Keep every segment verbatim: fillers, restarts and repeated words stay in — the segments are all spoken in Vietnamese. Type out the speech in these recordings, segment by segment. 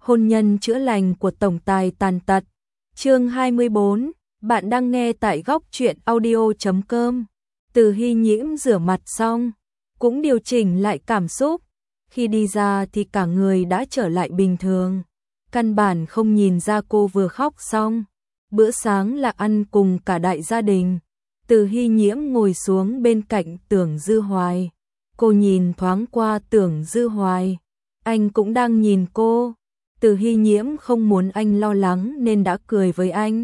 hôn nhân chữa lành của tổng tài tàn tật. Chương hai mươi bốn, bạn đang nghe tại góc truyện audio chấm com. Từ Hy Nhiễm rửa mặt xong, cũng điều chỉnh lại cảm xúc, khi đi ra thì cả người đã trở lại bình thường, căn bản không nhìn ra cô vừa khóc xong. Bữa sáng là ăn cùng cả đại gia đình. Từ Hy Nhiễm ngồi xuống bên cạnh Tưởng Dư Hoài. Cô nhìn thoáng qua Tưởng Dư Hoài, anh cũng đang nhìn cô. Từ Hy Nhiễm không muốn anh lo lắng nên đã cười với anh.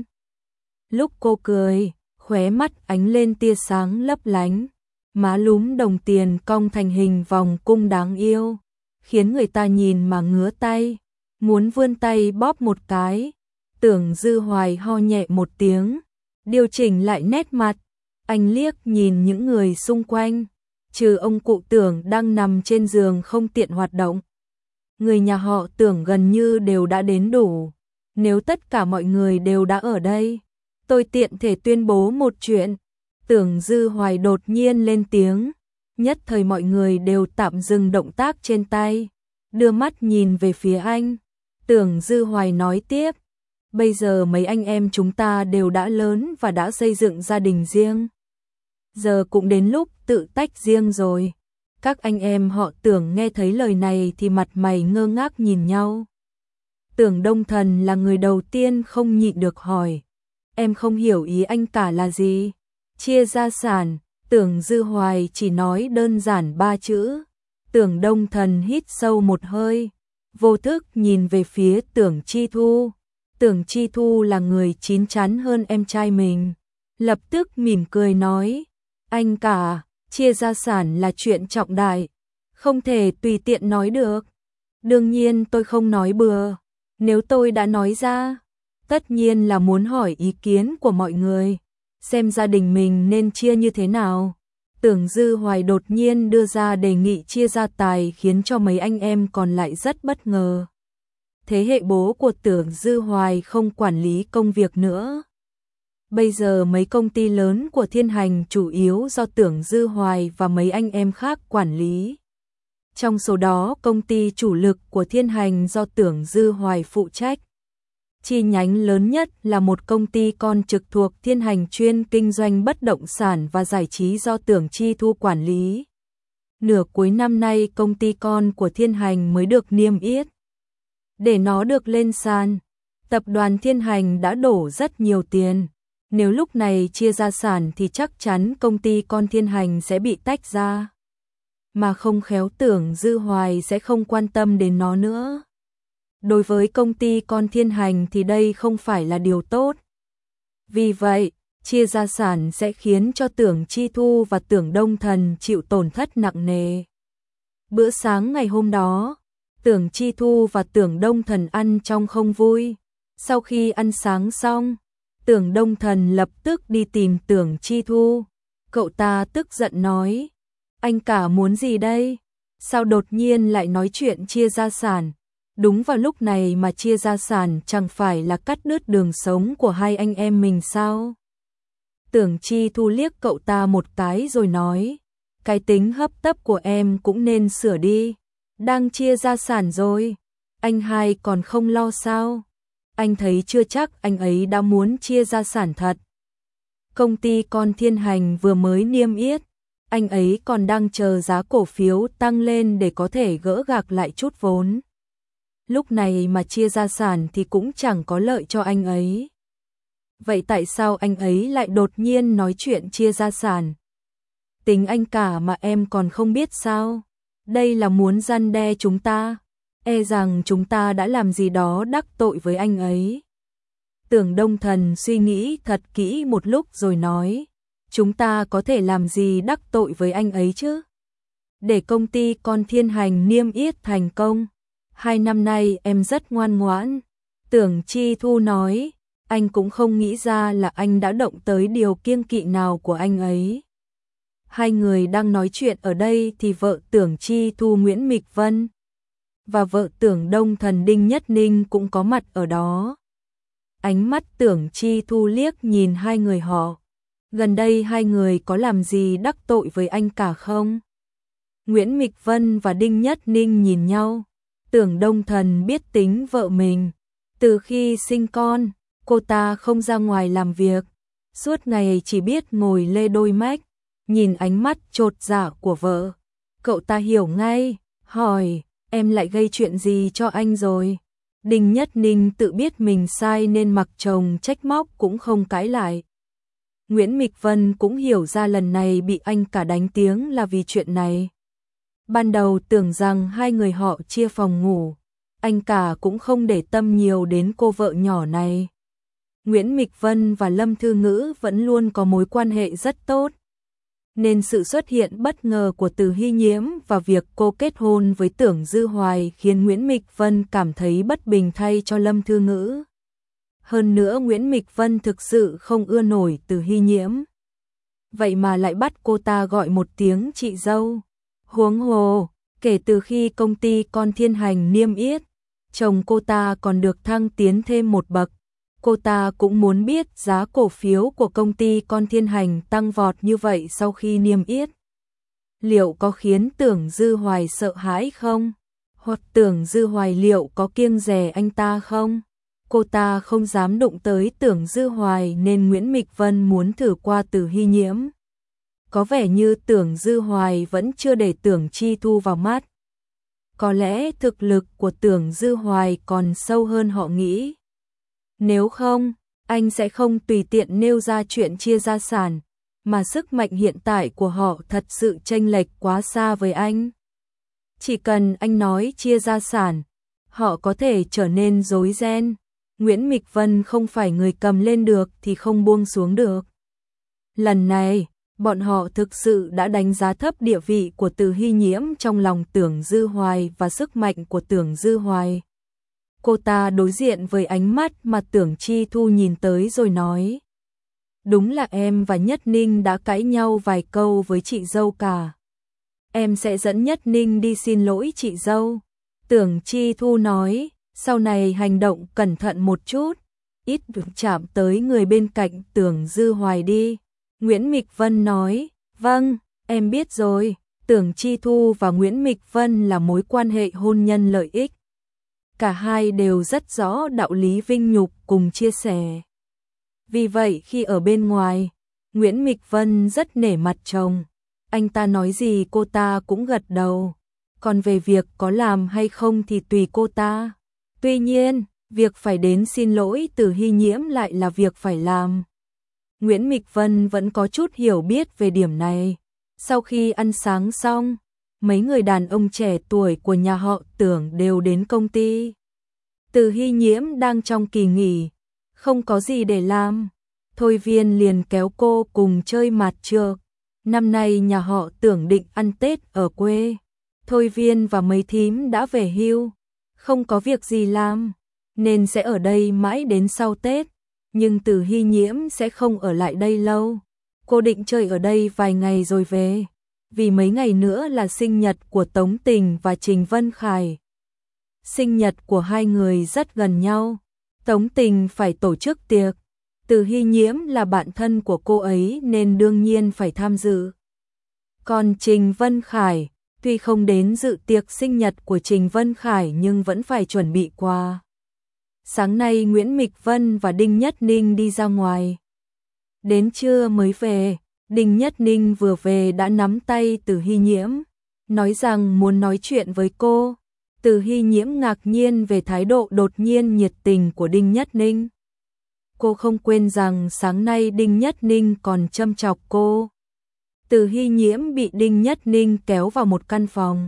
Lúc cô cười, khóe mắt ánh lên tia sáng lấp lánh, má lúm đồng tiền cong thành hình vòng cung đáng yêu, khiến người ta nhìn mà ngứa tay, muốn vươn tay bóp một cái. Tưởng Dư Hoài ho nhẹ một tiếng, điều chỉnh lại nét mặt, anh liếc nhìn những người xung quanh, trừ ông cụ Tưởng đang nằm trên giường không tiện hoạt động. Người nhà họ Tưởng gần như đều đã đến đủ. Nếu tất cả mọi người đều đã ở đây, tôi tiện thể tuyên bố một chuyện. Tưởng Dư Hoài đột nhiên lên tiếng, nhất thời mọi người đều tạm dừng động tác trên tay, đưa mắt nhìn về phía anh. Tưởng Dư Hoài nói tiếp, bây giờ mấy anh em chúng ta đều đã lớn và đã xây dựng gia đình riêng. Giờ cũng đến lúc tự tách riêng rồi. Các anh em họ Tưởng nghe thấy lời này thì mặt mày ngơ ngác nhìn nhau. Tưởng Đông Thần là người đầu tiên không nhịn được hỏi, em không hiểu ý anh cả là gì? Chia gia sản. Tưởng Dư Hoài chỉ nói đơn giản ba chữ. Tưởng Đông Thần hít sâu một hơi, vô thức nhìn về phía Tưởng Chi Thu. Tưởng Chi Thu là người chín chắn hơn em trai mình, lập tức mỉm cười nói, anh cả, chia gia sản là chuyện trọng đại, không thể tùy tiện nói được. Đương nhiên tôi không nói bừa, nếu tôi đã nói ra, tất nhiên là muốn hỏi ý kiến của mọi người, xem gia đình mình nên chia như thế nào. Tưởng Dư Hoài đột nhiên đưa ra đề nghị chia gia tài khiến cho mấy anh em còn lại rất bất ngờ. Thế hệ bố của Tưởng Dư Hoài không quản lý công việc nữa. Bây giờ mấy công ty lớn của Thiên Hành chủ yếu do Tưởng Dư Hoài và mấy anh em khác quản lý. Trong số đó công ty chủ lực của Thiên Hành do Tưởng Dư Hoài phụ trách. Chi nhánh lớn nhất là một công ty con trực thuộc Thiên Hành chuyên kinh doanh bất động sản và giải trí do Tưởng Chi Thu quản lý. Nửa cuối năm nay công ty con của Thiên Hành mới được niêm yết. Để nó được lên sàn, tập đoàn Thiên Hành đã đổ rất nhiều tiền. Nếu lúc này chia gia sản thì chắc chắn công ty con Thiên Hành sẽ bị tách ra. Mà không khéo Tưởng Dư Hoài sẽ không quan tâm đến nó nữa. Đối với công ty con Thiên Hành thì đây không phải là điều tốt. Vì vậy, chia gia sản sẽ khiến cho Tưởng Chi Thu và Tưởng Đông Thần chịu tổn thất nặng nề. Bữa sáng ngày hôm đó, Tưởng Chi Thu và Tưởng Đông Thần ăn trong không vui. Sau khi ăn sáng xong, Tưởng Đông Thần lập tức đi tìm Tưởng Chi Thu. Cậu ta tức giận nói, anh cả muốn gì đây? Sao đột nhiên lại nói chuyện chia gia sản? Đúng vào lúc này mà chia gia sản chẳng phải là cắt đứt đường sống của hai anh em mình sao? Tưởng Chi Thu liếc cậu ta một cái rồi nói, cái tính hấp tấp của em cũng nên sửa đi. Đang chia gia sản rồi, anh hai còn không lo sao? Anh thấy chưa chắc anh ấy đã muốn chia gia sản thật. Công ty con Thiên Hành vừa mới niêm yết, anh ấy còn đang chờ giá cổ phiếu tăng lên để có thể gỡ gạc lại chút vốn. Lúc này mà chia gia sản thì cũng chẳng có lợi cho anh ấy. Vậy tại sao anh ấy lại đột nhiên nói chuyện chia gia sản? Tính anh cả mà em còn không biết sao? Đây là muốn răn đe chúng ta, e rằng chúng ta đã làm gì đó đắc tội với anh ấy. Tưởng Đông Thần suy nghĩ thật kỹ một lúc rồi nói, chúng ta có thể làm gì đắc tội với anh ấy chứ? Để công ty con Thiên Hành niêm yết thành công, hai năm nay em rất ngoan ngoãn. Tưởng Chi Thu nói, anh cũng không nghĩ ra là anh đã động tới điều kiêng kỵ nào của anh ấy. Hai người đang nói chuyện ở đây thì vợ Tưởng Chi Thu Nguyễn Mịch Vân và vợ Tưởng Đông Thần Đinh Nhất Ninh cũng có mặt ở đó. Ánh mắt Tưởng Chi Thu liếc nhìn hai người họ. Gần đây hai người có làm gì đắc tội với anh cả không? Nguyễn Mịch Vân và Đinh Nhất Ninh nhìn nhau. Tưởng Đông Thần biết tính vợ mình. Từ khi sinh con, cô ta không ra ngoài làm việc, suốt ngày chỉ biết ngồi lê đôi mách, nhìn ánh mắt chột dạ của vợ. Cậu ta hiểu ngay, hỏi, em lại gây chuyện gì cho anh rồi? Đinh Nhất Ninh tự biết mình sai nên mặc chồng trách móc cũng không cãi lại. Nguyễn Mịch Vân cũng hiểu ra lần này bị anh cả đánh tiếng là vì chuyện này. Ban đầu tưởng rằng hai người họ chia phòng ngủ, anh cả cũng không để tâm nhiều đến cô vợ nhỏ này. Nguyễn Mịch Vân và Lâm Thư Ngữ vẫn luôn có mối quan hệ rất tốt, nên sự xuất hiện bất ngờ của Từ Hy Nhiễm và việc cô kết hôn với Tưởng Dư Hoài khiến Nguyễn Mịch Vân cảm thấy bất bình thay cho Lâm Thư Ngữ. Hơn nữa Nguyễn Mịch Vân thực sự không ưa nổi Từ Hy Nhiễm. Vậy mà lại bắt cô ta gọi một tiếng chị dâu. Huống hồ, kể từ khi công ty Con Thiên Hành niêm yết, chồng cô ta còn được thăng tiến thêm một bậc. Cô ta cũng muốn biết giá cổ phiếu của công ty Con Thiên Hành tăng vọt như vậy sau khi niêm yết. Liệu có khiến Tưởng Dư Hoài sợ hãi không? Hoặc Tưởng Dư Hoài liệu có kiêng dè anh ta không? Cô ta không dám đụng tới Tưởng Dư Hoài nên Nguyễn Mịch Vân muốn thử qua Từ Hy Nhiễm. Có vẻ như Tưởng Dư Hoài vẫn chưa để Tưởng Chi Thu vào mắt. Có lẽ thực lực của Tưởng Dư Hoài còn sâu hơn họ nghĩ. Nếu không, anh sẽ không tùy tiện nêu ra chuyện chia gia sản, mà sức mạnh hiện tại của họ thật sự chênh lệch quá xa với anh. Chỉ cần anh nói chia gia sản, họ có thể trở nên rối ren. Nguyễn Mịch Vân không phải người cầm lên được thì không buông xuống được. Lần này, bọn họ thực sự đã đánh giá thấp địa vị của Từ Hy Nhiễm trong lòng Tưởng Dư Hoài và sức mạnh của Tưởng Dư Hoài. Cô ta đối diện với ánh mắt mà Tưởng Chi Thu nhìn tới rồi nói. Đúng là em và Nhất Ninh đã cãi nhau vài câu với chị dâu cả. Em sẽ dẫn Nhất Ninh đi xin lỗi chị dâu. Tưởng Chi Thu nói, sau này hành động cẩn thận một chút, ít được chạm tới người bên cạnh Tưởng Dư Hoài đi. Nguyễn Mịch Vân nói, vâng, em biết rồi. Tưởng Chi Thu và Nguyễn Mịch Vân là mối quan hệ hôn nhân lợi ích. Cả hai đều rất rõ đạo lý vinh nhục cùng chia sẻ. Vì vậy khi ở bên ngoài, Nguyễn Mịch Vân rất nể mặt chồng. Anh ta nói gì cô ta cũng gật đầu. Còn về việc có làm hay không thì tùy cô ta. Tuy nhiên, việc phải đến xin lỗi Từ Hy Nhiễm lại là việc phải làm. Nguyễn Mịch Vân vẫn có chút hiểu biết về điểm này. Sau khi ăn sáng xong, mấy người đàn ông trẻ tuổi của nhà họ Tưởng đều đến công ty. Từ Hy Nhiễm đang trong kỳ nghỉ, không có gì để làm. Thôi Viên liền kéo cô cùng chơi mặt trược. Năm nay nhà họ Tưởng định ăn Tết ở quê. Thôi Viên và mấy thím đã về hưu, không có việc gì làm, nên sẽ ở đây mãi đến sau Tết. Nhưng Từ Hy Nhiễm sẽ không ở lại đây lâu. Cô định chơi ở đây vài ngày rồi về. Vì mấy ngày nữa là sinh nhật của Tống Tình và Trình Vân Khải. Sinh nhật của hai người rất gần nhau. Tống Tình phải tổ chức tiệc. Từ Hy Nhiễm là bạn thân của cô ấy nên đương nhiên phải tham dự. Còn Trình Vân Khải, tuy không đến dự tiệc sinh nhật của Trình Vân Khải nhưng vẫn phải chuẩn bị quà. Sáng nay Nguyễn Mịch Vân và Đinh Nhất Ninh đi ra ngoài. Đến trưa mới về, Đinh Nhất Ninh vừa về đã nắm tay Từ Hy Nhiễm, nói rằng muốn nói chuyện với cô. Từ Hy Nhiễm ngạc nhiên về thái độ đột nhiên nhiệt tình của Đinh Nhất Ninh. Cô không quên rằng sáng nay Đinh Nhất Ninh còn châm chọc cô. Từ Hy Nhiễm bị Đinh Nhất Ninh kéo vào một căn phòng.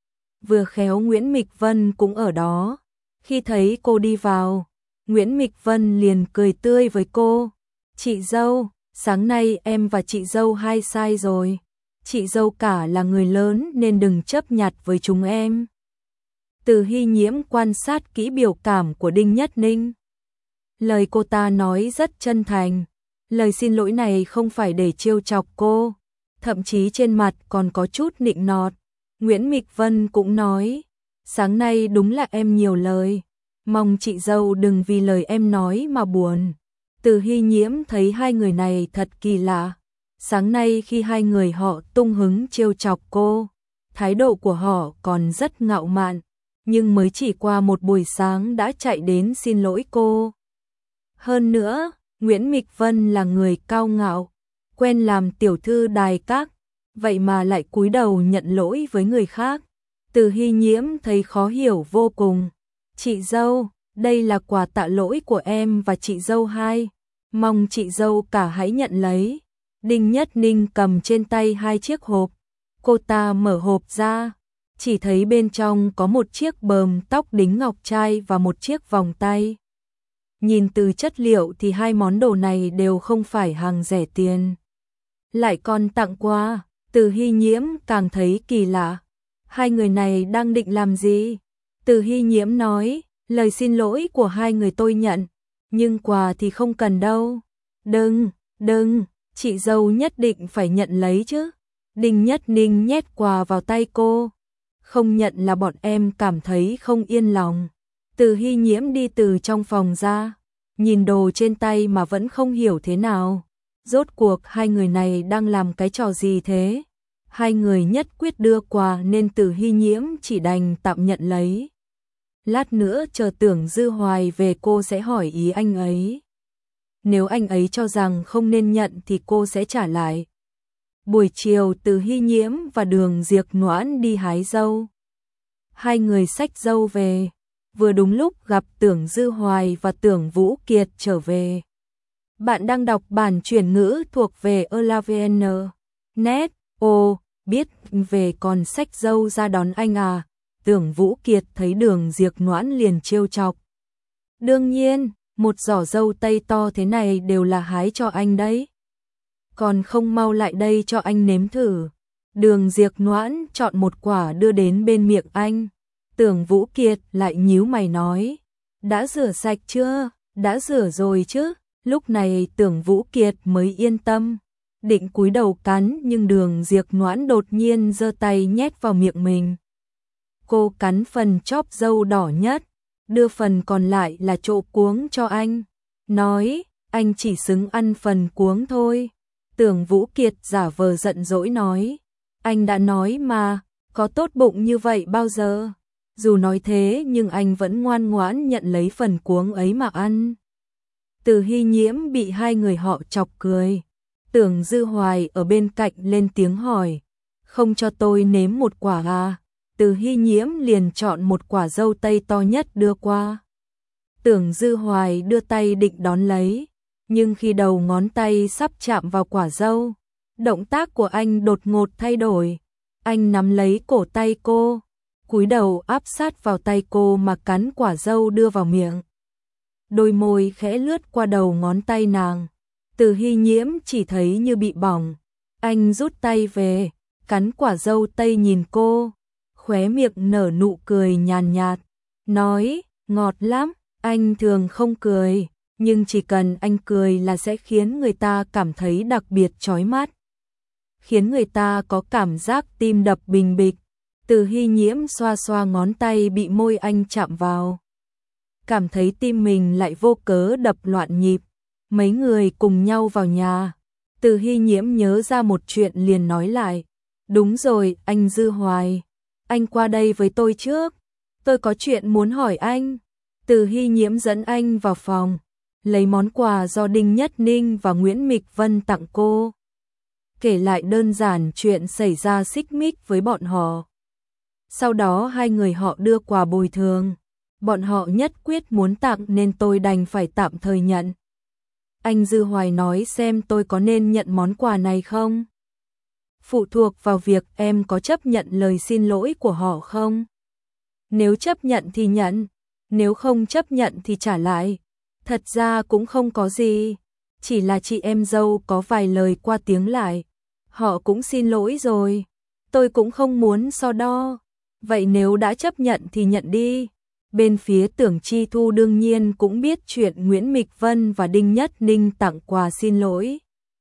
Vừa khéo Nguyễn Mịch Vân cũng ở đó. Khi thấy cô đi vào, Nguyễn Mịch Vân liền cười tươi với cô. Chị dâu, sáng nay em và chị dâu hai sai rồi. Chị dâu cả là người lớn nên đừng chấp nhặt với chúng em. Từ Hy Nhiễm quan sát kỹ biểu cảm của Đinh Nhất Ninh. Lời cô ta nói rất chân thành. Lời xin lỗi này không phải để trêu chọc cô. Thậm chí trên mặt còn có chút nịnh nọt. Nguyễn Mịch Vân cũng nói, sáng nay đúng là em nhiều lời. Mong chị dâu đừng vì lời em nói mà buồn. Từ Hy Nhiễm thấy hai người này thật kỳ lạ. Sáng nay khi hai người họ tung hứng trêu chọc cô, thái độ của họ còn rất ngạo mạn. nhưng mới chỉ qua một buổi sáng đã chạy đến xin lỗi cô. Hơn nữa, Nguyễn Mịch Vân là người cao ngạo, quen làm tiểu thư đài các, vậy mà lại cúi đầu nhận lỗi với người khác. Từ Hy Nhiễm thấy khó hiểu vô cùng. Chị dâu, đây là quà tạ lỗi của em và chị dâu hai, mong chị dâu cả hãy nhận lấy. Đinh Nhất Ninh cầm trên tay hai chiếc hộp, cô ta mở hộp ra, chỉ thấy bên trong có một chiếc bờm tóc đính ngọc trai và một chiếc vòng tay. Nhìn từ chất liệu thì hai món đồ này đều không phải hàng rẻ tiền. Lại còn tặng quà, Từ Hy Nhiễm càng thấy kỳ lạ. Hai người này đang định làm gì? Từ Hy Nhiễm nói, lời xin lỗi của hai người tôi nhận, nhưng quà thì không cần đâu. Đừng, đừng, chị dâu nhất định phải nhận lấy chứ. Đinh Nhất Ninh nhét quà vào tay cô. Không nhận là bọn em cảm thấy không yên lòng. Từ Hy Nhiễm đi từ trong phòng ra, nhìn đồ trên tay mà vẫn không hiểu thế nào. Rốt cuộc hai người này đang làm cái trò gì thế? Hai người nhất quyết đưa quà nên Từ Hy Nhiễm chỉ đành tạm nhận lấy. Lát nữa chờ Tưởng Dư Hoài về cô sẽ hỏi ý anh ấy. Nếu anh ấy cho rằng không nên nhận thì cô sẽ trả lại. Buổi chiều Từ Hy Nhiễm và Đường Diệp Noãn đi hái dâu. Hai người xách dâu về, vừa đúng lúc gặp Tưởng Dư Hoài và Tưởng Vũ Kiệt trở về. Bạn đang đọc bản chuyển ngữ thuộc về Elavn. Net, ô, biết về còn xách dâu ra đón anh à? Tưởng Vũ Kiệt thấy Đường Diệp Noãn liền trêu chọc. Đương nhiên, một giỏ dâu tây to thế này đều là hái cho anh đấy. Còn không mau lại đây cho anh nếm thử. Đường Diệp Noãn chọn một quả đưa đến bên miệng anh. Tưởng Vũ Kiệt lại nhíu mày nói, đã rửa sạch chưa? Đã rửa rồi chứ. Lúc này Tưởng Vũ Kiệt mới yên tâm, định cúi đầu cắn nhưng Đường Diệp Noãn đột nhiên giơ tay nhét vào miệng mình. Cô cắn phần chóp dâu đỏ nhất, đưa phần còn lại là chỗ cuống cho anh, nói, anh chỉ xứng ăn phần cuống thôi. Tưởng Vũ Kiệt giả vờ giận dỗi nói, anh đã nói mà, có tốt bụng như vậy bao giờ? Dù nói thế nhưng anh vẫn ngoan ngoãn nhận lấy phần cuống ấy mà ăn. Từ Hy Nhiễm bị hai người họ chọc cười. Tưởng Dư Hoài ở bên cạnh lên tiếng hỏi, không cho tôi nếm một quả à? Từ Hy Nhiễm liền chọn một quả dâu tây to nhất đưa qua. Tưởng Dư Hoài đưa tay định đón lấy, nhưng khi đầu ngón tay sắp chạm vào quả dâu, động tác của anh đột ngột thay đổi. Anh nắm lấy cổ tay cô, cúi đầu áp sát vào tay cô mà cắn quả dâu đưa vào miệng. Đôi môi khẽ lướt qua đầu ngón tay nàng. Từ Hy Nhiễm chỉ thấy như bị bỏng. Anh rút tay về, cắn quả dâu tây nhìn cô, khóe miệng nở nụ cười nhàn nhạt, nói, ngọt lắm. Anh thường không cười, nhưng chỉ cần anh cười là sẽ khiến người ta cảm thấy đặc biệt chói mắt, khiến người ta có cảm giác tim đập bình bịch. Từ Hy Nhiễm xoa xoa ngón tay bị môi anh chạm vào, cảm thấy tim mình lại vô cớ đập loạn nhịp. Mấy người cùng nhau vào nhà. Từ Hy Nhiễm nhớ ra một chuyện liền nói lại, đúng rồi, anh Dư Hoài, anh qua đây với tôi trước, tôi có chuyện muốn hỏi anh. Từ Hy Nhiễm dẫn anh vào phòng, lấy món quà do Đinh Nhất Ninh và Nguyễn Mịch Vân tặng cô, kể lại đơn giản chuyện xảy ra xích mích với bọn họ. Sau đó hai người họ đưa quà bồi thường, bọn họ nhất quyết muốn tặng nên tôi đành phải tạm thời nhận. Anh Dư Hoài nói xem tôi có nên nhận món quà này không? Phụ thuộc vào việc em có chấp nhận lời xin lỗi của họ không? Nếu chấp nhận thì nhận, nếu không chấp nhận thì trả lại. Thật ra cũng không có gì, chỉ là chị em dâu có vài lời qua tiếng lại. Họ cũng xin lỗi rồi, tôi cũng không muốn so đo. Vậy nếu đã chấp nhận thì nhận đi. Bên phía Tưởng Chi Thu đương nhiên cũng biết chuyện Nguyễn Mịch Vân và Đinh Nhất Ninh tặng quà xin lỗi.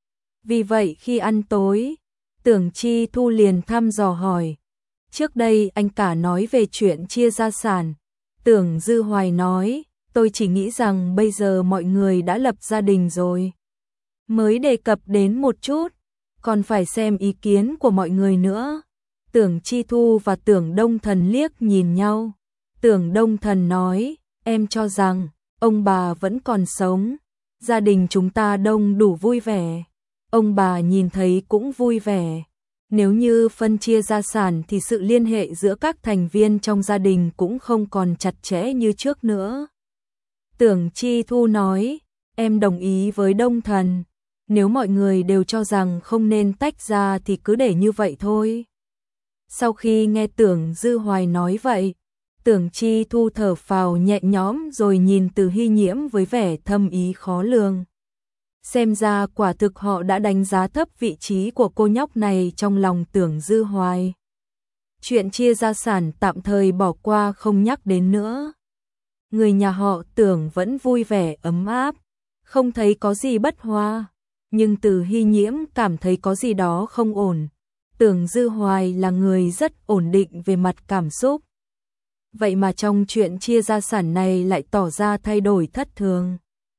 Vì vậy khi ăn tối, Tưởng Chi Thu liền thăm dò hỏi, trước đây anh cả nói về chuyện chia gia sản. Tưởng Dư Hoài nói, tôi chỉ nghĩ rằng bây giờ mọi người đã lập gia đình rồi, mới đề cập đến một chút, còn phải xem ý kiến của mọi người nữa. Tưởng Chi Thu và Tưởng Đông Thần liếc nhìn nhau. Tưởng Đông Thần nói, em cho rằng, ông bà vẫn còn sống, gia đình chúng ta đông đủ vui vẻ, ông bà nhìn thấy cũng vui vẻ. Nếu như phân chia gia sản thì sự liên hệ giữa các thành viên trong gia đình cũng không còn chặt chẽ như trước nữa. Tưởng Chi Thu nói, em đồng ý với Đông Thần, nếu mọi người đều cho rằng không nên tách ra thì cứ để như vậy thôi. Sau khi nghe Tưởng Dư Hoài nói vậy, Tưởng Chi Thu thở phào nhẹ nhõm rồi nhìn Từ Hy Nhiễm với vẻ thâm ý khó lường. Xem ra quả thực họ đã đánh giá thấp vị trí của cô nhóc này trong lòng Tưởng Dư Hoài. Chuyện chia gia sản tạm thời bỏ qua không nhắc đến nữa. Người nhà họ Tưởng vẫn vui vẻ ấm áp, không thấy có gì bất hòa, nhưng Từ Hy Nhiễm cảm thấy có gì đó không ổn. Tưởng Dư Hoài là người rất ổn định về mặt cảm xúc. Vậy mà trong chuyện chia gia sản này lại tỏ ra thay đổi thất thường.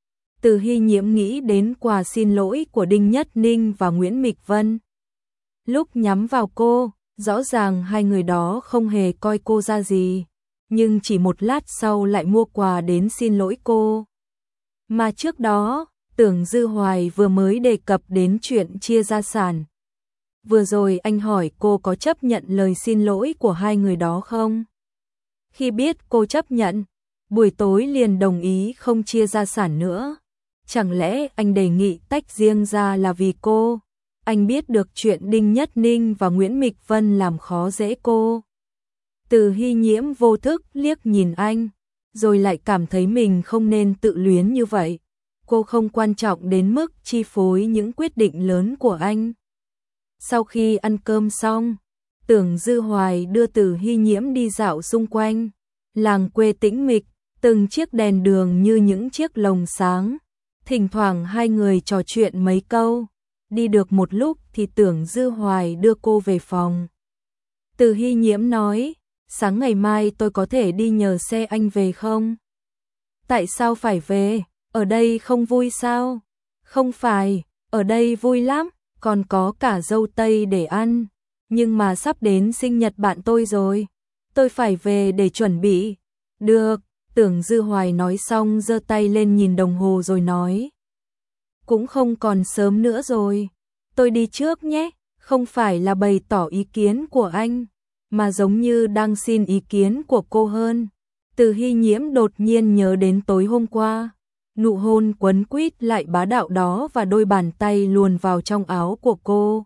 Từ Hy Nhiễm nghĩ đến quà xin lỗi của Đinh Nhất Ninh và Nguyễn Mịch Vân. Lúc nhắm vào cô, rõ ràng hai người đó không hề coi cô ra gì, nhưng chỉ một lát sau lại mua quà đến xin lỗi cô. Mà trước đó, Tưởng Dư Hoài vừa mới đề cập đến chuyện chia gia sản. Vừa rồi anh hỏi cô có chấp nhận lời xin lỗi của hai người đó không? Khi biết cô chấp nhận, buổi tối liền đồng ý không chia gia sản nữa. Chẳng lẽ anh đề nghị tách riêng ra là vì cô? Anh biết được chuyện Đinh Nhất Ninh và Nguyễn Mịch Vân làm khó dễ cô. Từ Hy Nhiễm vô thức liếc nhìn anh, rồi lại cảm thấy mình không nên tự luyến như vậy. Cô không quan trọng đến mức chi phối những quyết định lớn của anh. Sau khi ăn cơm xong, Tưởng Dư Hoài đưa Từ Hy Nhiễm đi dạo xung quanh. Làng quê tĩnh mịch, từng chiếc đèn đường như những chiếc lồng sáng. Thỉnh thoảng hai người trò chuyện mấy câu. Đi được một lúc thì Tưởng Dư Hoài đưa cô về phòng. Từ Hy Nhiễm nói, sáng ngày mai tôi có thể đi nhờ xe anh về không? Tại sao phải về? Ở đây không vui sao? Không phải, ở đây vui lắm, còn có cả dâu tây để ăn. Nhưng mà sắp đến sinh nhật bạn tôi rồi, tôi phải về để chuẩn bị. Được, Tưởng Dư Hoài nói xong giơ tay lên nhìn đồng hồ rồi nói. Cũng không còn sớm nữa rồi, tôi đi trước nhé, không phải là bày tỏ ý kiến của anh, mà giống như đang xin ý kiến của cô hơn. Từ Hy Nhiễm đột nhiên nhớ đến tối hôm qua, nụ hôn quấn quýt lại bá đạo đó và đôi bàn tay luồn vào trong áo của cô.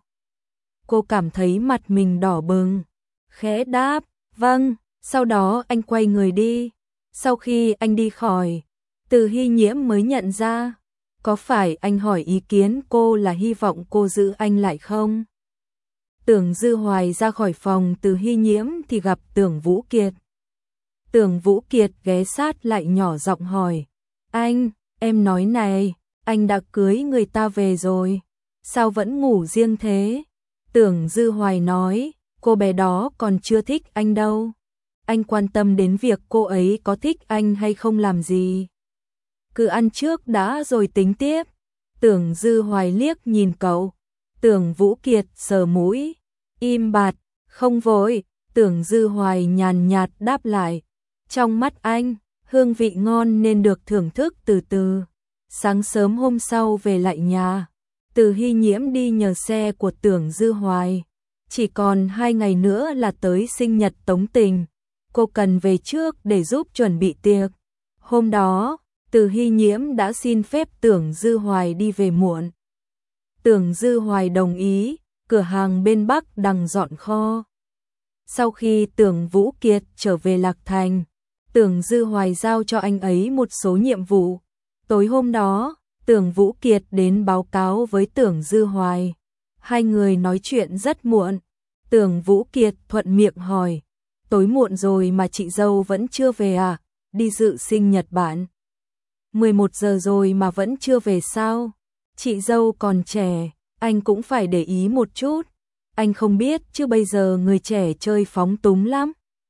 Cô cảm thấy mặt mình đỏ bừng, khẽ đáp, vâng, sau đó anh quay người đi. Sau khi anh đi khỏi, Từ Hy Nhiễm mới nhận ra, có phải anh hỏi ý kiến cô là hy vọng cô giữ anh lại không? Tưởng Dư Hoài ra khỏi phòng Từ Hy Nhiễm thì gặp Tưởng Vũ Kiệt. Tưởng Vũ Kiệt ghé sát lại nhỏ giọng hỏi, anh, em nói này, anh đã cưới người ta về rồi, sao vẫn ngủ riêng thế? Tưởng Dư Hoài nói, cô bé đó còn chưa thích anh đâu. Anh quan tâm đến việc cô ấy có thích anh hay không làm gì. Cứ ăn trước đã rồi tính tiếp. Tưởng Dư Hoài liếc nhìn cậu. Tưởng Vũ Kiệt sờ mũi, im bặt, không vội. Tưởng Dư Hoài nhàn nhạt đáp lại, trong mắt anh, hương vị ngon nên được thưởng thức từ từ. Sáng sớm hôm sau về lại nhà, Từ Hy Nhiễm đi nhờ xe của Tưởng Dư Hoài. Chỉ còn hai ngày nữa là tới sinh nhật Tống Tình, cô cần về trước để giúp chuẩn bị tiệc. Hôm đó, Từ Hy Nhiễm đã xin phép Tưởng Dư Hoài đi về muộn. Tưởng Dư Hoài đồng ý, cửa hàng bên Bắc đang dọn kho. Sau khi Tưởng Vũ Kiệt trở về Lạc Thành, Tưởng Dư Hoài giao cho anh ấy một số nhiệm vụ. Tối hôm đó, Tưởng Vũ Kiệt đến báo cáo với Tưởng Dư Hoài. Hai người nói chuyện rất muộn. Tưởng Vũ Kiệt thuận miệng hỏi, tối muộn rồi mà chị dâu vẫn chưa về à? Đi dự sinh nhật bạn. mười một giờ rồi mà vẫn chưa về sao? Chị dâu còn trẻ, anh cũng phải để ý một chút. Anh không biết chứ bây giờ người trẻ chơi phóng túng lắm.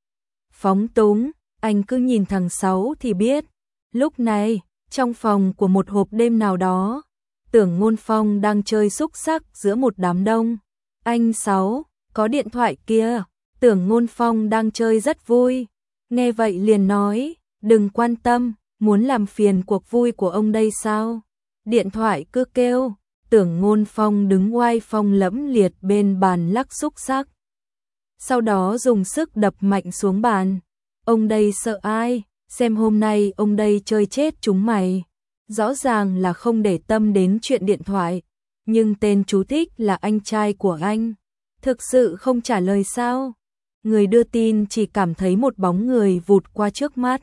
Phóng túng, anh cứ nhìn thằng Sáu thì biết. Lúc này, trong phòng của một hộp đêm nào đó, Tưởng Ngôn Phong đang chơi xúc xắc giữa một đám đông. Anh Sáu, có điện thoại kia. Tưởng Ngôn Phong đang chơi rất vui. Nghe vậy liền nói, đừng quan tâm, muốn làm phiền cuộc vui của ông đây sao? Điện thoại cứ kêu. Tưởng Ngôn Phong đứng oai phong lẫm liệt bên bàn lắc xúc xắc. Sau đó dùng sức đập mạnh xuống bàn. Ông đây sợ ai? Xem hôm nay ông đây chơi chết chúng mày. Rõ ràng là không để tâm đến chuyện điện thoại. Nhưng tên chú thích là anh trai của anh. Thực sự không trả lời sao? Người đưa tin chỉ cảm thấy một bóng người vụt qua trước mắt.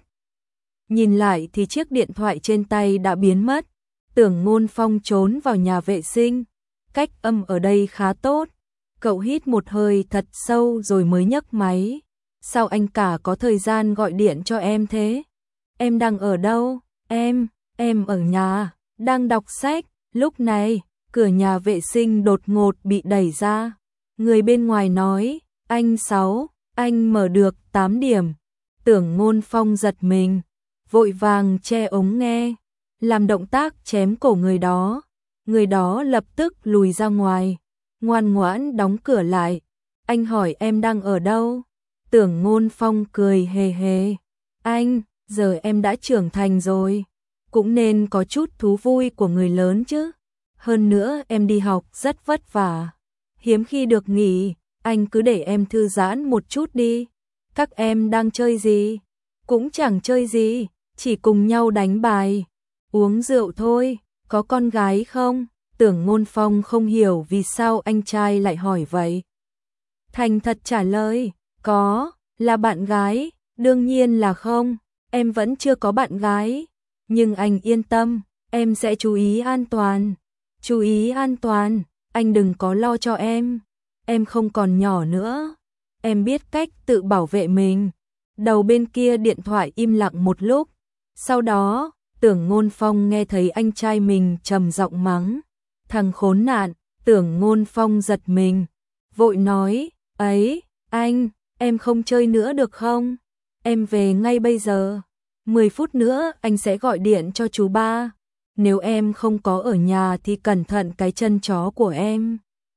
Nhìn lại thì chiếc điện thoại trên tay đã biến mất. Tưởng Ngôn Phong trốn vào nhà vệ sinh. Cách âm ở đây khá tốt. Cậu hít một hơi thật sâu rồi mới nhấc máy. Sao anh cả có thời gian gọi điện cho em thế? Em đang ở đâu? Em, em ở nhà, đang đọc sách. Lúc này, cửa nhà vệ sinh đột ngột bị đẩy ra. Người bên ngoài nói, anh Sáu, anh mở được tám điểm. Tưởng Ngôn Phong giật mình, vội vàng che ống nghe, làm động tác chém cổ người đó. Người đó lập tức lùi ra ngoài, ngoan ngoãn đóng cửa lại. Anh hỏi em đang ở đâu? Tưởng Ngôn Phong cười hề hề. Anh, giờ em đã trưởng thành rồi, cũng nên có chút thú vui của người lớn chứ. Hơn nữa em đi học rất vất vả, hiếm khi được nghỉ, anh cứ để em thư giãn một chút đi. Các em đang chơi gì? Cũng chẳng chơi gì, chỉ cùng nhau đánh bài, uống rượu thôi. Có con gái không? Tưởng Ngôn Phong không hiểu vì sao anh trai lại hỏi vậy. Thành thật trả lời, có, là bạn gái, đương nhiên là không, em vẫn chưa có bạn gái. Nhưng anh yên tâm, em sẽ chú ý an toàn. Chú ý an toàn, anh đừng có lo cho em. Em không còn nhỏ nữa, em biết cách tự bảo vệ mình. Đầu bên kia điện thoại im lặng một lúc. Sau đó, Tưởng Ngôn Phong nghe thấy anh trai mình trầm giọng mắng. Thằng khốn nạn. Tưởng Ngôn Phong giật mình, vội nói, ấy, anh, em không chơi nữa được không? Em về ngay bây giờ. mười phút nữa anh sẽ gọi điện cho chú ba. Nếu em không có ở nhà thì cẩn thận cái chân chó của em.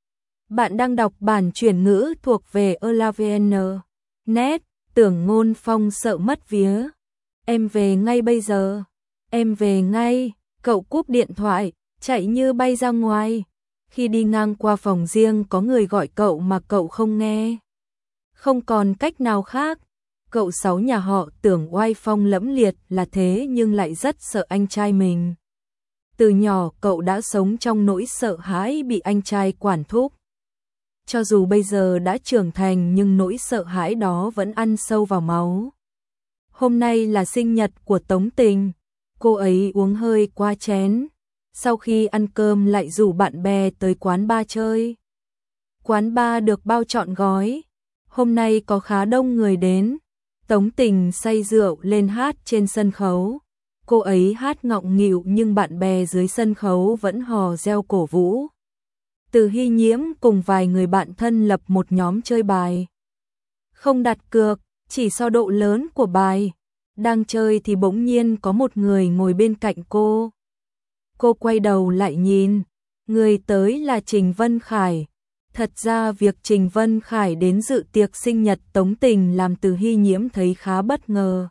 Bạn đang đọc bản chuyển ngữ thuộc về Elavn. Net. Tưởng Ngôn Phong sợ mất vía. Em về ngay bây giờ. Em về ngay. Cậu cúp điện thoại, chạy như bay ra ngoài. Khi đi ngang qua phòng riêng có người gọi cậu mà cậu không nghe. Không còn cách nào khác. Cậu Sáu nhà họ Tưởng oai phong lẫm liệt là thế nhưng lại rất sợ anh trai mình. Từ nhỏ cậu đã sống trong nỗi sợ hãi bị anh trai quản thúc. Cho dù bây giờ đã trưởng thành nhưng nỗi sợ hãi đó vẫn ăn sâu vào máu. Hôm nay là sinh nhật của Tống Tình. Cô ấy uống hơi qua chén. Sau khi ăn cơm lại rủ bạn bè tới quán bar chơi. Quán bar được bao trọn gói. Hôm nay có khá đông người đến. Tống Tình say rượu lên hát trên sân khấu. Cô ấy hát ngọng nghịu nhưng bạn bè dưới sân khấu vẫn hò reo cổ vũ. Từ Hy Nhiễm cùng vài người bạn thân lập một nhóm chơi bài. Không đặt cược, chỉ so độ lớn của bài. Đang chơi thì bỗng nhiên có một người ngồi bên cạnh cô. Cô quay đầu lại nhìn. Người tới là Trình Vân Khải. Thật ra việc Trình Vân Khải đến dự tiệc sinh nhật Tống Tình làm Từ Hy Nhiễm thấy khá bất ngờ.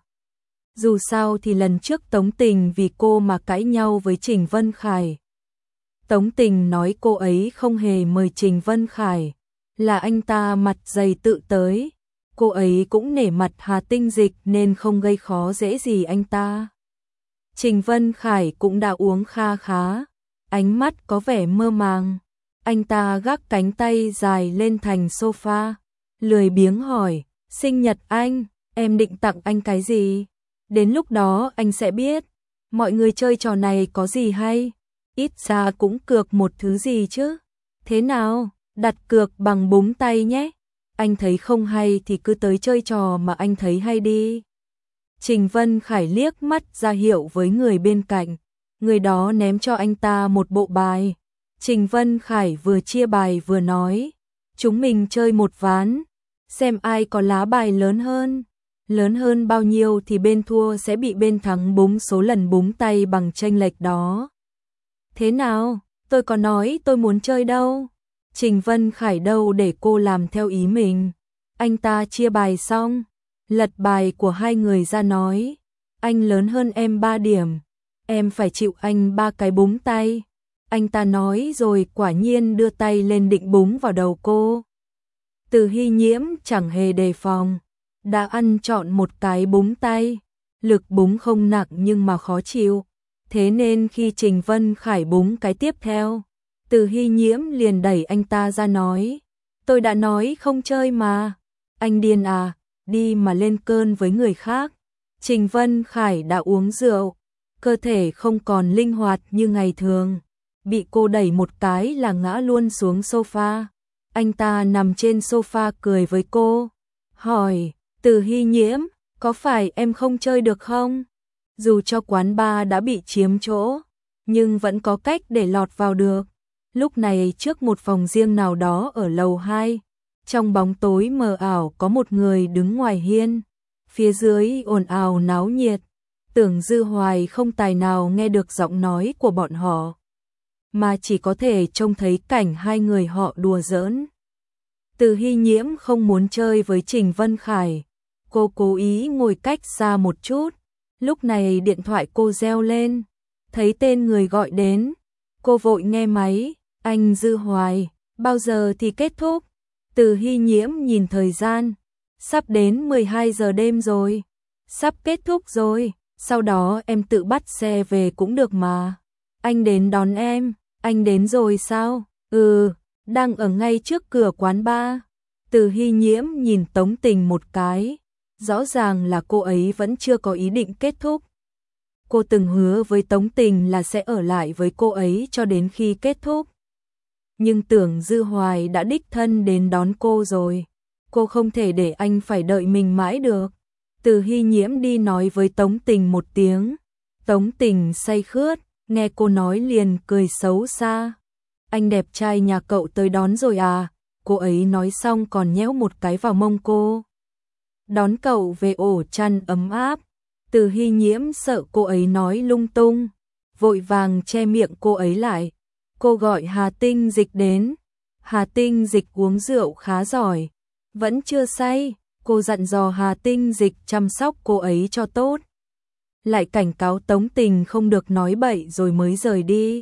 Dù sao thì lần trước Tống Tình vì cô mà cãi nhau với Trình Vân Khải. Tống Tình nói cô ấy không hề mời Trình Vân Khải, là anh ta mặt dày tự tới. Cô ấy cũng nể mặt Hà Tinh Dịch nên không gây khó dễ gì anh ta. Trình Vân Khải cũng đã uống kha khá, ánh mắt có vẻ mơ màng. Anh ta gác cánh tay dài lên thành sofa, lười biếng hỏi, sinh nhật anh, em định tặng anh cái gì? Đến lúc đó anh sẽ biết, mọi người chơi trò này có gì hay, ít ra cũng cược một thứ gì chứ. Thế nào, đặt cược bằng búng tay nhé. Anh thấy không hay thì cứ tới chơi trò mà anh thấy hay đi. Trình Vân Khải liếc mắt ra hiệu với người bên cạnh, người đó ném cho anh ta một bộ bài. Trình Vân Khải vừa chia bài vừa nói, chúng mình chơi một ván, xem ai có lá bài lớn hơn. Lớn hơn bao nhiêu thì bên thua sẽ bị bên thắng búng số lần búng tay bằng chênh lệch đó. Thế nào, tôi có nói tôi muốn chơi đâu. Trình Vân Khải đâu để cô làm theo ý mình. Anh ta chia bài xong, lật bài của hai người ra nói, anh lớn hơn em ba điểm, em phải chịu anh ba cái búng tay. Anh ta nói rồi quả nhiên đưa tay lên định búng vào đầu cô. Từ Hy Nhiễm chẳng hề đề phòng, đã ăn trọn một cái búng tay, lực búng không nặng nhưng mà khó chịu. Thế nên khi Trình Vân Khải búng cái tiếp theo, Từ Hy Nhiễm liền đẩy anh ta ra nói, tôi đã nói không chơi mà, anh điên à, đi mà lên cơn với người khác. Trình Vân Khải đã uống rượu, cơ thể không còn linh hoạt như ngày thường, bị cô đẩy một cái là ngã luôn xuống sofa. Anh ta nằm trên sofa cười với cô, hỏi, Từ Hy Nhiễm, có phải em không chơi được không? Dù cho quán bar đã bị chiếm chỗ, nhưng vẫn có cách để lọt vào được. Lúc này trước một phòng riêng nào đó ở lầu hai, trong bóng tối mờ ảo có một người đứng ngoài hiên, phía dưới ồn ào náo nhiệt. Tưởng Dư Hoài không tài nào nghe được giọng nói của bọn họ, mà chỉ có thể trông thấy cảnh hai người họ đùa giỡn. Từ Hy Nhiễm không muốn chơi với Trình Vân Khải, cô cố ý ngồi cách xa một chút. Lúc này điện thoại cô reo lên, thấy tên người gọi đến, cô vội nghe máy, anh Dư Hoài, bao giờ thì kết thúc? Từ Hy Nhiễm nhìn thời gian, sắp đến mười hai giờ đêm rồi, sắp kết thúc rồi, sau đó em tự bắt xe về cũng được mà. Anh đến đón em, anh đến rồi sao? Ừ, đang ở ngay trước cửa quán bar. Từ Hy Nhiễm nhìn Tống Tình một cái, rõ ràng là cô ấy vẫn chưa có ý định kết thúc. Cô từng hứa với Tống Tình là sẽ ở lại với cô ấy cho đến khi kết thúc. Nhưng Tưởng Dư Hoài đã đích thân đến đón cô rồi, cô không thể để anh phải đợi mình mãi được. Từ Hy Nhiễm đi nói với Tống Tình một tiếng, Tống Tình say khướt, nghe cô nói liền cười xấu xa. Anh đẹp trai nhà cậu tới đón rồi à? Cô ấy nói xong còn nhéo một cái vào mông cô. Đón cậu về ổ chăn ấm áp. Từ Hy Nhiễm sợ cô ấy nói lung tung, vội vàng che miệng cô ấy lại. Cô gọi Hà Tinh Dịch đến. Hà Tinh Dịch uống rượu khá giỏi, vẫn chưa say. Cô dặn dò Hà Tinh Dịch chăm sóc cô ấy cho tốt, lại cảnh cáo Tống Tình không được nói bậy rồi mới rời đi.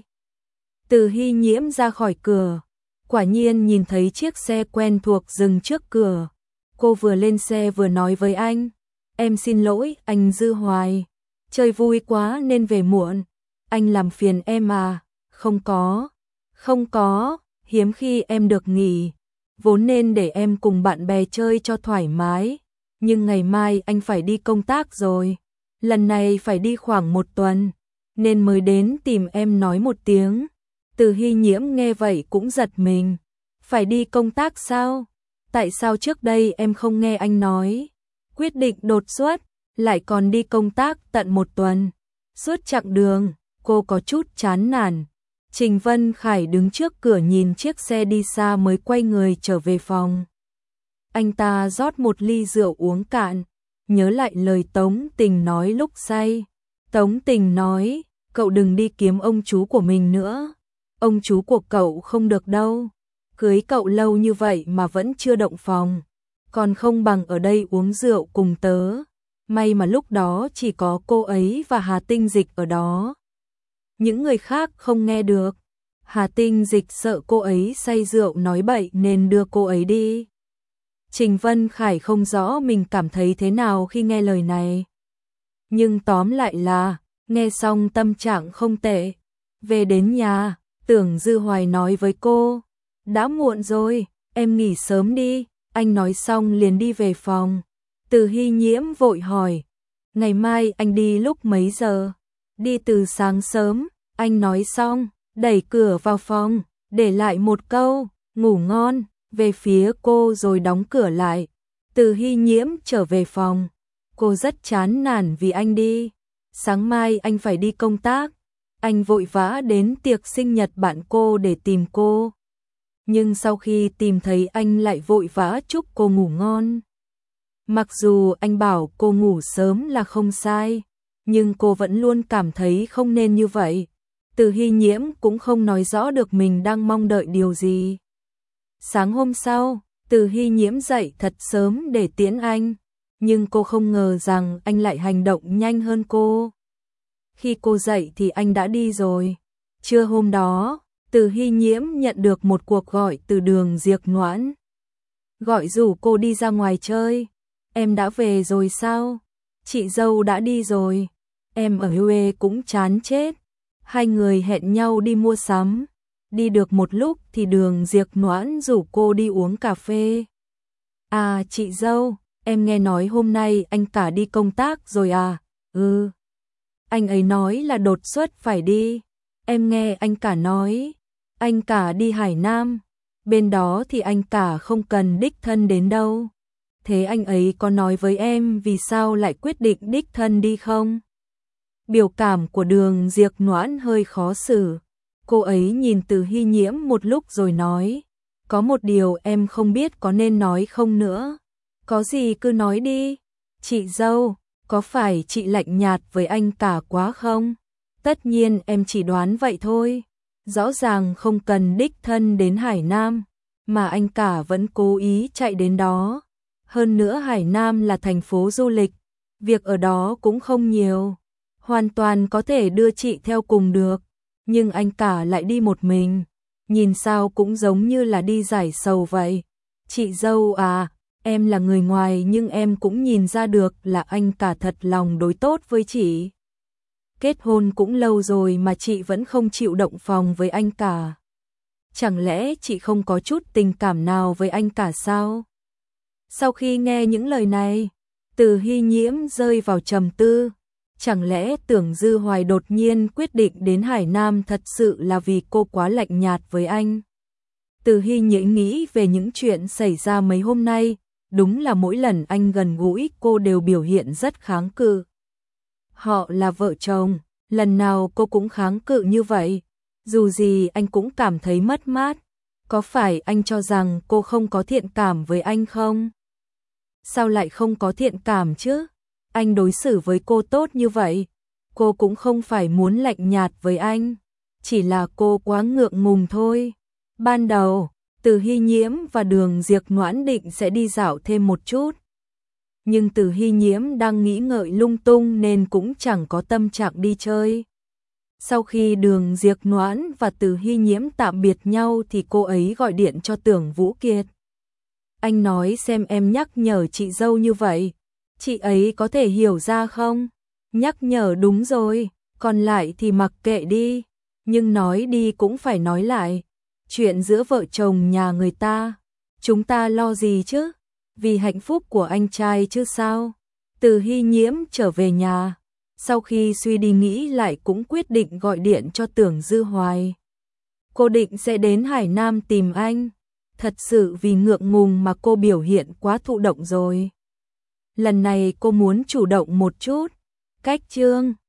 Từ Hy Nhiễm ra khỏi cửa, quả nhiên nhìn thấy chiếc xe quen thuộc dừng trước cửa. Cô vừa lên xe vừa nói với anh, em xin lỗi anh Dư Hoài, chơi vui quá nên về muộn, anh làm phiền em à? Không có, không có, hiếm khi em được nghỉ, vốn nên để em cùng bạn bè chơi cho thoải mái, nhưng ngày mai anh phải đi công tác rồi, lần này phải đi khoảng một tuần, nên mới đến tìm em nói một tiếng. Từ Hy Nhiễm nghe vậy cũng giật mình, phải đi công tác sao? Tại sao trước đây em không nghe anh nói? Quyết định đột xuất, lại còn đi công tác tận một tuần. Suốt chặng đường, cô có chút chán nản. Trình Vân Khải đứng trước cửa nhìn chiếc xe đi xa mới quay người trở về phòng. Anh ta rót một ly rượu uống cạn, nhớ lại lời Tống Tình nói lúc say. Tống Tình nói, cậu đừng đi kiếm ông chú của mình nữa. Ông chú của cậu không được đâu. Cưới cậu lâu như vậy mà vẫn chưa động phòng, còn không bằng ở đây uống rượu cùng tớ. May mà lúc đó chỉ có cô ấy và Hà Tinh Dịch ở đó, những người khác không nghe được. Hà Tinh Dịch sợ cô ấy say rượu nói bậy nên đưa cô ấy đi. Trình Vân Khải không rõ mình cảm thấy thế nào khi nghe lời này, nhưng tóm lại là nghe xong tâm trạng không tệ. Về đến nhà, Tưởng Dư Hoài nói với cô, đã muộn rồi, em nghỉ sớm đi. Anh nói xong liền đi về phòng. Từ Hy Nhiễm vội hỏi, ngày mai anh đi lúc mấy giờ? Đi từ sáng sớm. Anh nói xong, đẩy cửa vào phòng, để lại một câu, ngủ ngon, về phía cô rồi đóng cửa lại. Từ Hy Nhiễm trở về phòng, cô rất chán nản vì anh đi. Sáng mai anh phải đi công tác. Anh vội vã đến tiệc sinh nhật bạn cô để tìm cô. Nhưng sau khi tìm thấy anh lại vội vã chúc cô ngủ ngon. Mặc dù anh bảo cô ngủ sớm là không sai, nhưng cô vẫn luôn cảm thấy không nên như vậy. Từ Hy Nhiễm cũng không nói rõ được mình đang mong đợi điều gì. Sáng hôm sau, Từ Hy Nhiễm dậy thật sớm để tiễn anh, nhưng cô không ngờ rằng anh lại hành động nhanh hơn cô. Khi cô dậy thì anh đã đi rồi. Trưa hôm đó, Từ Hy Nhiễm nhận được một cuộc gọi từ Đường Diệc Noãn. Gọi rủ cô đi ra ngoài chơi. Em đã về rồi sao? Chị dâu đã đi rồi. Em ở Huế cũng chán chết. Hai người hẹn nhau đi mua sắm. Đi được một lúc thì Đường Diệc Noãn rủ cô đi uống cà phê. À chị dâu, em nghe nói hôm nay anh cả đi công tác rồi à? Ừ. Anh ấy nói là đột xuất phải đi. Em nghe anh cả nói, anh cả đi Hải Nam. Bên đó thì anh cả không cần đích thân đến đâu. Thế anh ấy có nói với em vì sao lại quyết định đích thân đi không? Biểu cảm của Đường Diệc Noãn hơi khó xử. Cô ấy nhìn Từ Hy Nhiễm một lúc rồi nói, có một điều em không biết có nên nói không nữa. Có gì cứ nói đi. Chị dâu, có phải chị lạnh nhạt với anh cả quá không? Tất nhiên em chỉ đoán vậy thôi. Rõ ràng không cần đích thân đến Hải Nam, mà anh cả vẫn cố ý chạy đến đó. Hơn nữa Hải Nam là thành phố du lịch, việc ở đó cũng không nhiều. Hoàn toàn có thể đưa chị theo cùng được, nhưng anh cả lại đi một mình. Nhìn sao cũng giống như là đi giải sầu vậy. Chị dâu à, em là người ngoài nhưng em cũng nhìn ra được là anh cả thật lòng đối tốt với chị. Kết hôn cũng lâu rồi mà chị vẫn không chịu động phòng với anh cả. Chẳng lẽ chị không có chút tình cảm nào với anh cả sao? Sau khi nghe những lời này, Từ Hy Nhiễm rơi vào trầm tư. Chẳng lẽ Tưởng Dư Hoài đột nhiên quyết định đến Hải Nam thật sự là vì cô quá lạnh nhạt với anh? Từ Hy Nhiễm nghĩ về những chuyện xảy ra mấy hôm nay, đúng là mỗi lần anh gần gũi cô đều biểu hiện rất kháng cự. Họ là vợ chồng, lần nào cô cũng kháng cự như vậy, dù gì anh cũng cảm thấy mất mát. Có phải anh cho rằng cô không có thiện cảm với anh không? Sao lại không có thiện cảm chứ? Anh đối xử với cô tốt như vậy, cô cũng không phải muốn lạnh nhạt với anh, chỉ là cô quá ngượng ngùng thôi. Ban đầu, Từ Hy Nhiễm và Đường Diệc Noãn định sẽ đi dạo thêm một chút. Nhưng Từ Hy Nhiễm đang nghĩ ngợi lung tung nên cũng chẳng có tâm trạng đi chơi. Sau khi Đường Diệc Noãn và Từ Hy Nhiễm tạm biệt nhau thì cô ấy gọi điện cho Tưởng Vũ Kiệt. Anh nói xem em nhắc nhở chị dâu như vậy, chị ấy có thể hiểu ra không? Nhắc nhở đúng rồi, còn lại thì mặc kệ đi. Nhưng nói đi cũng phải nói lại. Chuyện giữa vợ chồng nhà người ta, chúng ta lo gì chứ? Vì hạnh phúc của anh trai chứ sao? Từ Hy Nhiễm trở về nhà, sau khi suy đi nghĩ lại cũng quyết định gọi điện cho Tưởng Dư Hoài. Cô định sẽ đến Hải Nam tìm anh. Thật sự vì ngượng ngùng mà cô biểu hiện quá thụ động rồi. Lần này cô muốn chủ động một chút. Cách chương